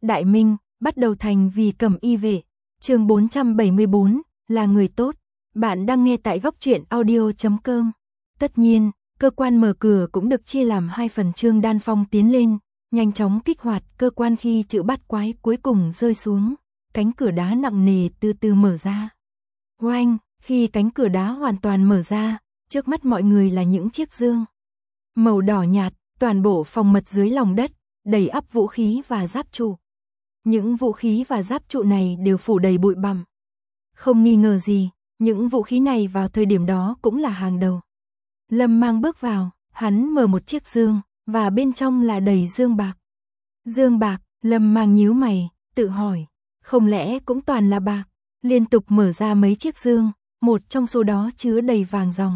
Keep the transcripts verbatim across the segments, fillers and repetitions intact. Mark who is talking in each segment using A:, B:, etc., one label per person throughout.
A: Đại Minh, bắt đầu thành vì Cẩm Y vệ. Chương bốn trăm bảy mươi bốn, là người tốt. Bạn đang nghe tại góc truyện audio chấm com. Tất nhiên, cơ quan mở cửa cũng được chia làm hai phần. Trương Đan Phong tiến lên, nhanh chóng kích hoạt cơ quan khi chữ bát quái cuối cùng rơi xuống. Cánh cửa đá nặng nề từ từ mở ra. Oanh, khi cánh cửa đá hoàn toàn mở ra, trước mắt mọi người là những chiếc dương màu đỏ nhạt, toàn bộ phòng mật dưới lòng đất, đầy ắp vũ khí và giáp trụ. Những vũ khí và giáp trụ này đều phủ đầy bụi bặm. Không nghi ngờ gì, những vũ khí này vào thời điểm đó cũng là hàng đầu. Lâm Mang bước vào, hắn mở một chiếc dương, và bên trong là đầy dương bạc. Dương bạc, Lâm Mang nhíu mày, tự hỏi, không lẽ cũng toàn là bạc? Liên tục mở ra mấy chiếc dương, một trong số đó chứa đầy vàng ròng.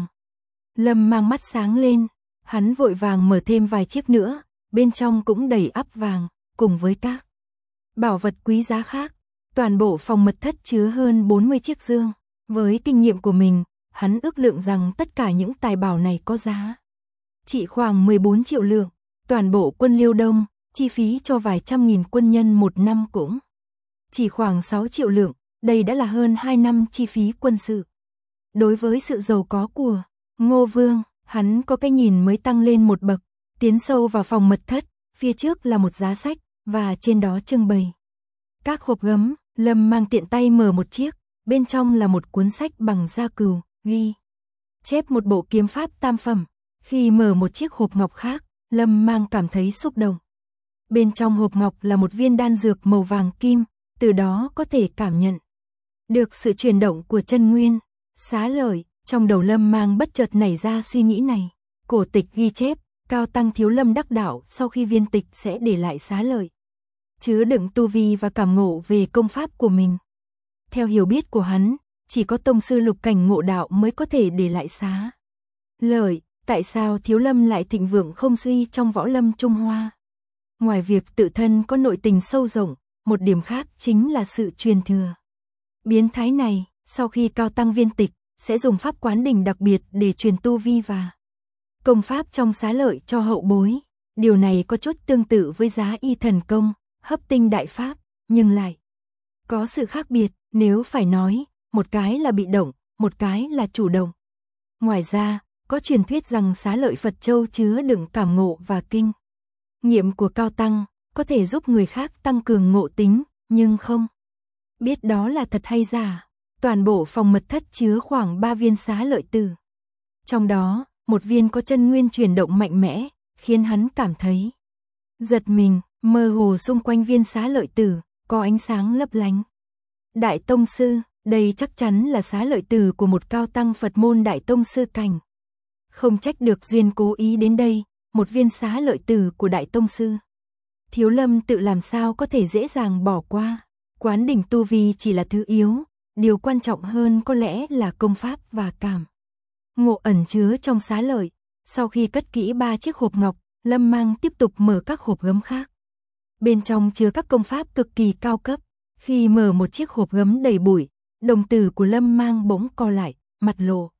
A: Lâm Mang mắt sáng lên, hắn vội vàng mở thêm vài chiếc nữa, bên trong cũng đầy ắp vàng, cùng với các bảo vật quý giá khác. Toàn bộ phòng mật thất chứa hơn bốn mươi chiếc dương. Với kinh nghiệm của mình, hắn ước lượng rằng tất cả những tài bảo này có giá chỉ khoảng mười bốn triệu lượng. Toàn bộ quân Liêu Đông, chi phí cho vài trăm nghìn quân nhân một năm cũng chỉ khoảng sáu triệu lượng. Đây đã là hơn hai năm chi phí quân sự. Đối với sự giàu có của Ngô Vương, hắn có cái nhìn mới tăng lên một bậc. Tiến sâu vào phòng mật thất, phía trước là một giá sách, và trên đó trưng bày các hộp gấm. Lâm Mang tiện tay mở một chiếc, bên trong là một cuốn sách bằng da cừu, ghi chép một bộ kiếm pháp tam phẩm. Khi mở một chiếc hộp ngọc khác, Lâm Mang cảm thấy xúc động. Bên trong hộp ngọc là một viên đan dược màu vàng kim, từ đó có thể cảm nhận được sự chuyển động của chân nguyên. Xá lợi, trong đầu Lâm Mang bất chợt nảy ra suy nghĩ này. Cổ tịch ghi chép, Cao Tăng Thiếu Lâm đắc đạo sau khi viên tịch sẽ để lại xá lợi, chứa đựng tu vi và cảm ngộ về công pháp của mình. Theo hiểu biết của hắn, chỉ có tông sư lục cảnh ngộ đạo mới có thể để lại xá lợi. Tại sao Thiếu Lâm lại thịnh vượng không suy trong võ lâm Trung Hoa? Ngoài việc tự thân có nội tình sâu rộng, một điểm khác chính là sự truyền thừa biến thái này. Sau khi Cao Tăng viên tịch, sẽ dùng pháp quán đỉnh đặc biệt để truyền tu vi và công pháp trong xá lợi cho hậu bối. Điều này có chút tương tự với giá y thần công, hấp tinh đại pháp, nhưng lại có sự khác biệt. Nếu phải nói, một cái là bị động, một cái là chủ động. Ngoài ra, có truyền thuyết rằng xá lợi Phật Châu chứa đựng cảm ngộ và kinh nghiệm của Cao Tăng, có thể giúp người khác tăng cường ngộ tính, nhưng không biết đó là thật hay giả. Toàn bộ phòng mật thất chứa khoảng ba viên xá lợi tử. Trong đó, một viên có chân nguyên chuyển động mạnh mẽ, khiến hắn cảm thấy giật mình. Mơ hồ xung quanh viên xá lợi tử, có ánh sáng lấp lánh. Đại Tông Sư, đây chắc chắn là xá lợi tử của một cao tăng Phật môn Đại Tông Sư cảnh. Không trách được duyên cố ý đến đây, một viên xá lợi tử của Đại Tông Sư. Thiếu Lâm tự làm sao có thể dễ dàng bỏ qua. Quán đỉnh tu vi chỉ là thứ yếu, điều quan trọng hơn có lẽ là công pháp và cảm ngộ ẩn chứa trong xá lợi. Sau khi cất kỹ ba chiếc hộp ngọc, Lâm Mang tiếp tục mở các hộp gấm khác. Bên trong chứa các công pháp cực kỳ cao cấp. Khi mở một chiếc hộp gấm đầy bụi, đồng tử của Lâm Mang bỗng co lại, mặt lộ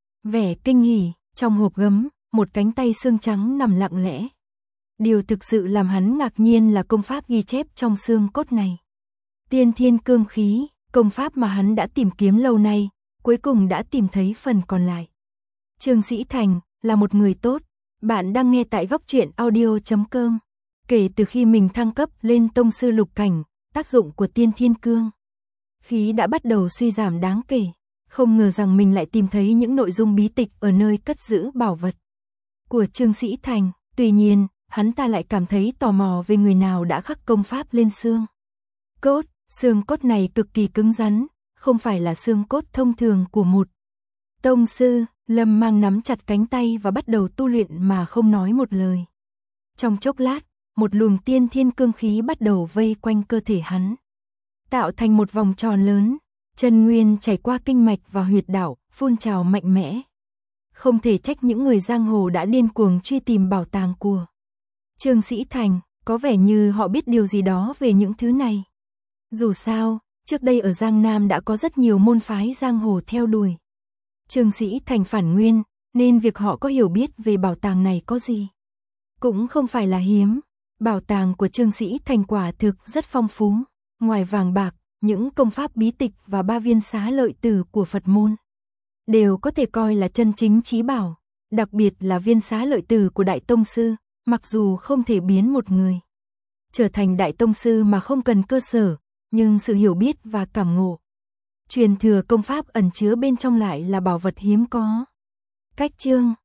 A: vẻ kinh hỉ. Trong hộp gấm, một cánh tay xương trắng nằm lặng lẽ. Điều thực sự làm hắn ngạc nhiên là công pháp ghi chép trong xương cốt này. Tiên Thiên Cương Khí, công pháp mà hắn đã tìm kiếm lâu nay, cuối cùng đã tìm thấy phần còn lại. Trương Sĩ Thành là một người tốt. Bạn đang nghe tại góc truyện audio chấm com. Kể từ khi mình thăng cấp lên tông sư lục cảnh, tác dụng của Tiên Thiên Cương Khí đã bắt đầu suy giảm đáng kể. Không ngờ rằng mình lại tìm thấy những nội dung bí tịch ở nơi cất giữ bảo vật của Trương Sĩ Thành. Tuy nhiên, hắn ta lại cảm thấy tò mò về người nào đã khắc công pháp lên xương cốt. Xương cốt này cực kỳ cứng rắn, không phải là xương cốt thông thường của một tông sư. Lâm Mang nắm chặt cánh tay và bắt đầu tu luyện mà không nói một lời. Trong chốc lát, một luồng tiên thiên cương khí bắt đầu vây quanh cơ thể hắn, tạo thành một vòng tròn lớn. Chân nguyên chảy qua kinh mạch và huyệt đạo, phun trào mạnh mẽ. Không thể trách những người giang hồ đã điên cuồng truy tìm bảo tàng của Trương Sĩ Thành, có vẻ như họ biết điều gì đó về những thứ này. Dù sao, trước đây ở Giang Nam đã có rất nhiều môn phái giang hồ theo đuổi Trương Sĩ Thành phản nguyên, nên việc họ có hiểu biết về bảo tàng này có gì cũng không phải là hiếm. Bảo tàng của Trương Sĩ Thành quả thực rất phong phú, ngoài vàng bạc, những công pháp bí tịch và ba viên xá lợi tử của Phật môn đều có thể coi là chân chính chí bảo, đặc biệt là viên xá lợi tử của Đại Tông Sư, mặc dù không thể biến một người trở thành Đại Tông Sư mà không cần cơ sở, nhưng sự hiểu biết và cảm ngộ truyền thừa công pháp ẩn chứa bên trong lại là bảo vật hiếm có. Cách chương